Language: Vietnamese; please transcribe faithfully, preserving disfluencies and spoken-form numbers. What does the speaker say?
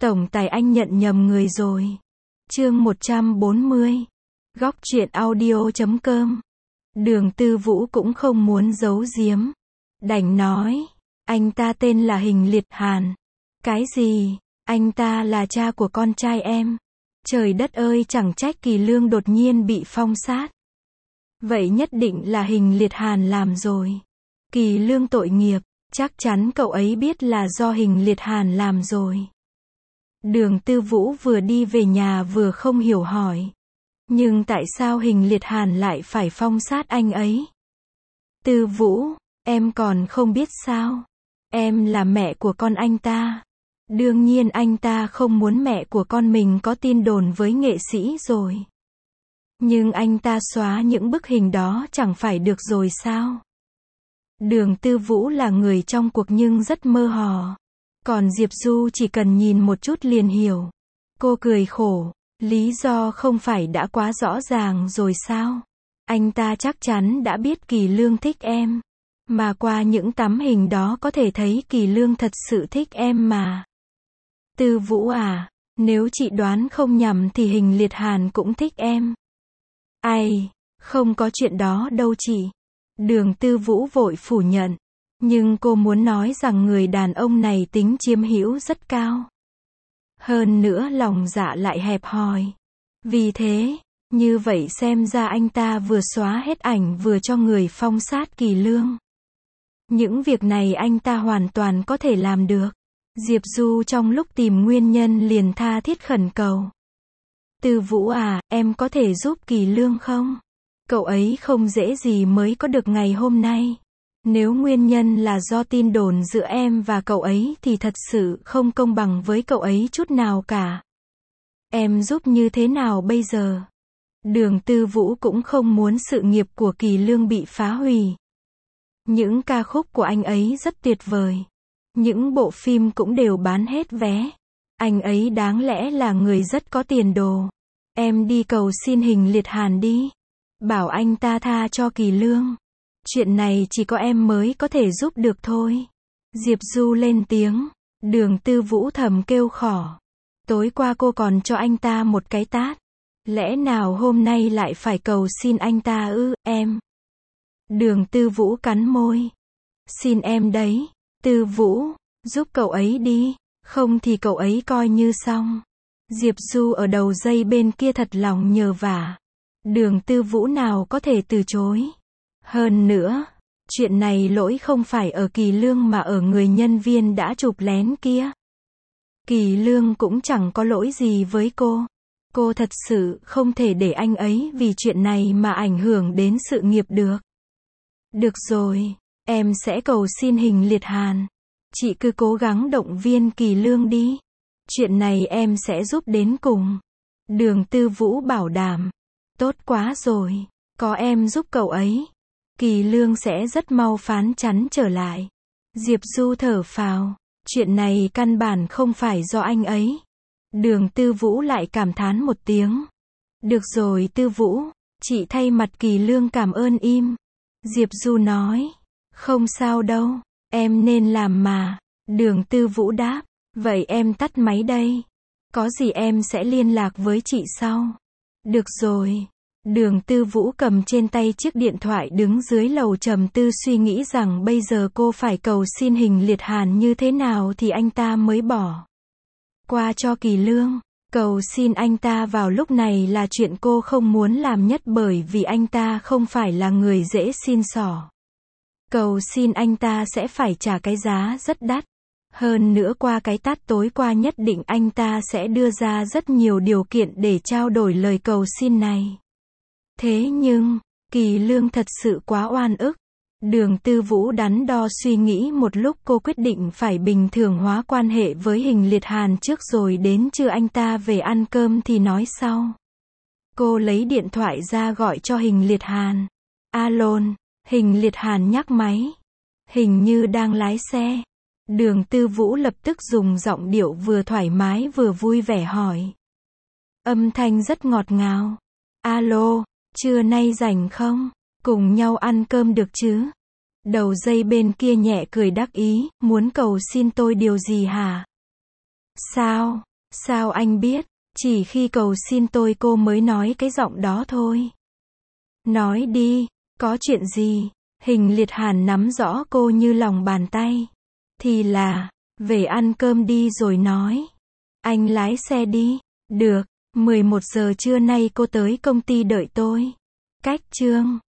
Tổng tài anh nhận nhầm người rồi. Chương một trăm bốn mươi. Góc truyện audio chấm com. Đường Tư Vũ cũng không muốn giấu giếm. Đành nói, anh ta tên là Hình Liệt Hàn. Cái gì? Anh ta là cha của con trai em. Trời đất ơi, chẳng trách Kỳ Lương đột nhiên bị phong sát. Vậy nhất định là Hình Liệt Hàn làm rồi. Kỳ Lương tội nghiệp, chắc chắn cậu ấy biết là do Hình Liệt Hàn làm rồi. Đường Tư Vũ vừa đi về nhà vừa không hiểu hỏi. Nhưng tại sao Hình Liệt Hàn lại phải phong sát anh ấy? Tư Vũ, em còn không biết sao? Em là mẹ của con anh ta. Đương nhiên anh ta không muốn mẹ của con mình có tin đồn với nghệ sĩ rồi. Nhưng anh ta xóa những bức hình đó chẳng phải được rồi sao? Đường Tư Vũ là người trong cuộc nhưng rất mơ hồ. Còn Diệp Du chỉ cần nhìn một chút liền hiểu. Cô cười khổ, lý do không phải đã quá rõ ràng rồi sao? Anh ta chắc chắn đã biết Kỳ Lương thích em. Mà qua những tấm hình đó có thể thấy Kỳ Lương thật sự thích em mà. Tư Vũ à, nếu chị đoán không nhầm thì Hình Liệt Hàn cũng thích em. Ai, không có chuyện đó đâu chị. Đường Tư Vũ vội phủ nhận. Nhưng cô muốn nói rằng người đàn ông này tính chiếm hữu rất cao. Hơn nữa lòng dạ lại hẹp hòi. Vì thế, như vậy xem ra anh ta vừa xóa hết ảnh vừa cho người phong sát Kỳ Lương. Những việc này anh ta hoàn toàn có thể làm được. Diệp Du trong lúc tìm nguyên nhân liền tha thiết khẩn cầu. Tư Vũ à, em có thể giúp Kỳ Lương không? Cậu ấy không dễ gì mới có được ngày hôm nay. Nếu nguyên nhân là do tin đồn giữa em và cậu ấy thì thật sự không công bằng với cậu ấy chút nào cả. Em giúp như thế nào bây giờ? Đường Tư Vũ cũng không muốn sự nghiệp của Kỳ Lương bị phá hủy. Những ca khúc của anh ấy rất tuyệt vời. Những bộ phim cũng đều bán hết vé. Anh ấy đáng lẽ là người rất có tiền đồ. Em đi cầu xin Hình Liệt Hàn đi. Bảo anh ta tha cho Kỳ Lương. Chuyện này chỉ có em mới có thể giúp được thôi. Diệp Du lên tiếng. Đường Tư Vũ thầm kêu khổ. Tối qua cô còn cho anh ta một cái tát. Lẽ nào hôm nay lại phải cầu xin anh ta ư, em? Đường Tư Vũ cắn môi. Xin em đấy. Tư Vũ, giúp cậu ấy đi. Không thì cậu ấy coi như xong. Diệp Du ở đầu dây bên kia thật lòng nhờ vả. Đường Tư Vũ nào có thể từ chối. Hơn nữa, chuyện này lỗi không phải ở Kỳ Lương mà ở người nhân viên đã chụp lén kia. Kỳ Lương cũng chẳng có lỗi gì với cô. Cô thật sự không thể để anh ấy vì chuyện này mà ảnh hưởng đến sự nghiệp được. Được rồi, em sẽ cầu xin Hình Liệt Hàn. Chị cứ cố gắng động viên Kỳ Lương đi. Chuyện này em sẽ giúp đến cùng. Đường Tư Vũ bảo đảm. Tốt quá rồi, có em giúp cậu ấy. Kỳ Lương sẽ rất mau phán chắn trở lại. Diệp Du thở phào. Chuyện này căn bản không phải do anh ấy. Đường Tư Vũ lại cảm thán một tiếng. Được rồi Tư Vũ, chị thay mặt Kỳ Lương cảm ơn im. Diệp Du nói. Không sao đâu, em nên làm mà. Đường Tư Vũ đáp. Vậy em tắt máy đây. Có gì em sẽ liên lạc với chị sau. Được rồi. Đường Tư Vũ cầm trên tay chiếc điện thoại đứng dưới lầu trầm tư suy nghĩ rằng bây giờ cô phải cầu xin Hình Liệt Hàn như thế nào thì anh ta mới bỏ qua cho Kỳ Lương. Cầu xin anh ta vào lúc này là chuyện cô không muốn làm nhất bởi vì anh ta không phải là người dễ xin xỏ. Cầu xin anh ta sẽ phải trả cái giá rất đắt. Hơn nữa qua cái tát tối qua nhất định anh ta sẽ đưa ra rất nhiều điều kiện để trao đổi lời cầu xin này. Thế nhưng, Kỳ Lương thật sự quá oan ức. Đường Tư Vũ đắn đo suy nghĩ một lúc cô quyết định phải bình thường hóa quan hệ với Hình Liệt Hàn trước rồi đến trưa anh ta về ăn cơm thì nói sau. Cô lấy điện thoại ra gọi cho Hình Liệt Hàn. Alo, Hình Liệt Hàn nhắc máy. Hình như đang lái xe. Đường Tư Vũ lập tức dùng giọng điệu vừa thoải mái vừa vui vẻ hỏi. Âm thanh rất ngọt ngào. Alo. Trưa nay rảnh không? Cùng nhau ăn cơm được chứ? Đầu dây bên kia nhẹ cười đắc ý, muốn cầu xin tôi điều gì hả? Sao? Sao anh biết? Chỉ khi cầu xin tôi cô mới nói cái giọng đó thôi. Nói đi, có chuyện gì? Hình Liệt Hàn nắm rõ cô như lòng bàn tay. Thì là, về ăn cơm đi rồi nói. Anh lái xe đi. Được, mười một giờ trưa nay cô tới công ty đợi tôi. Cách Chương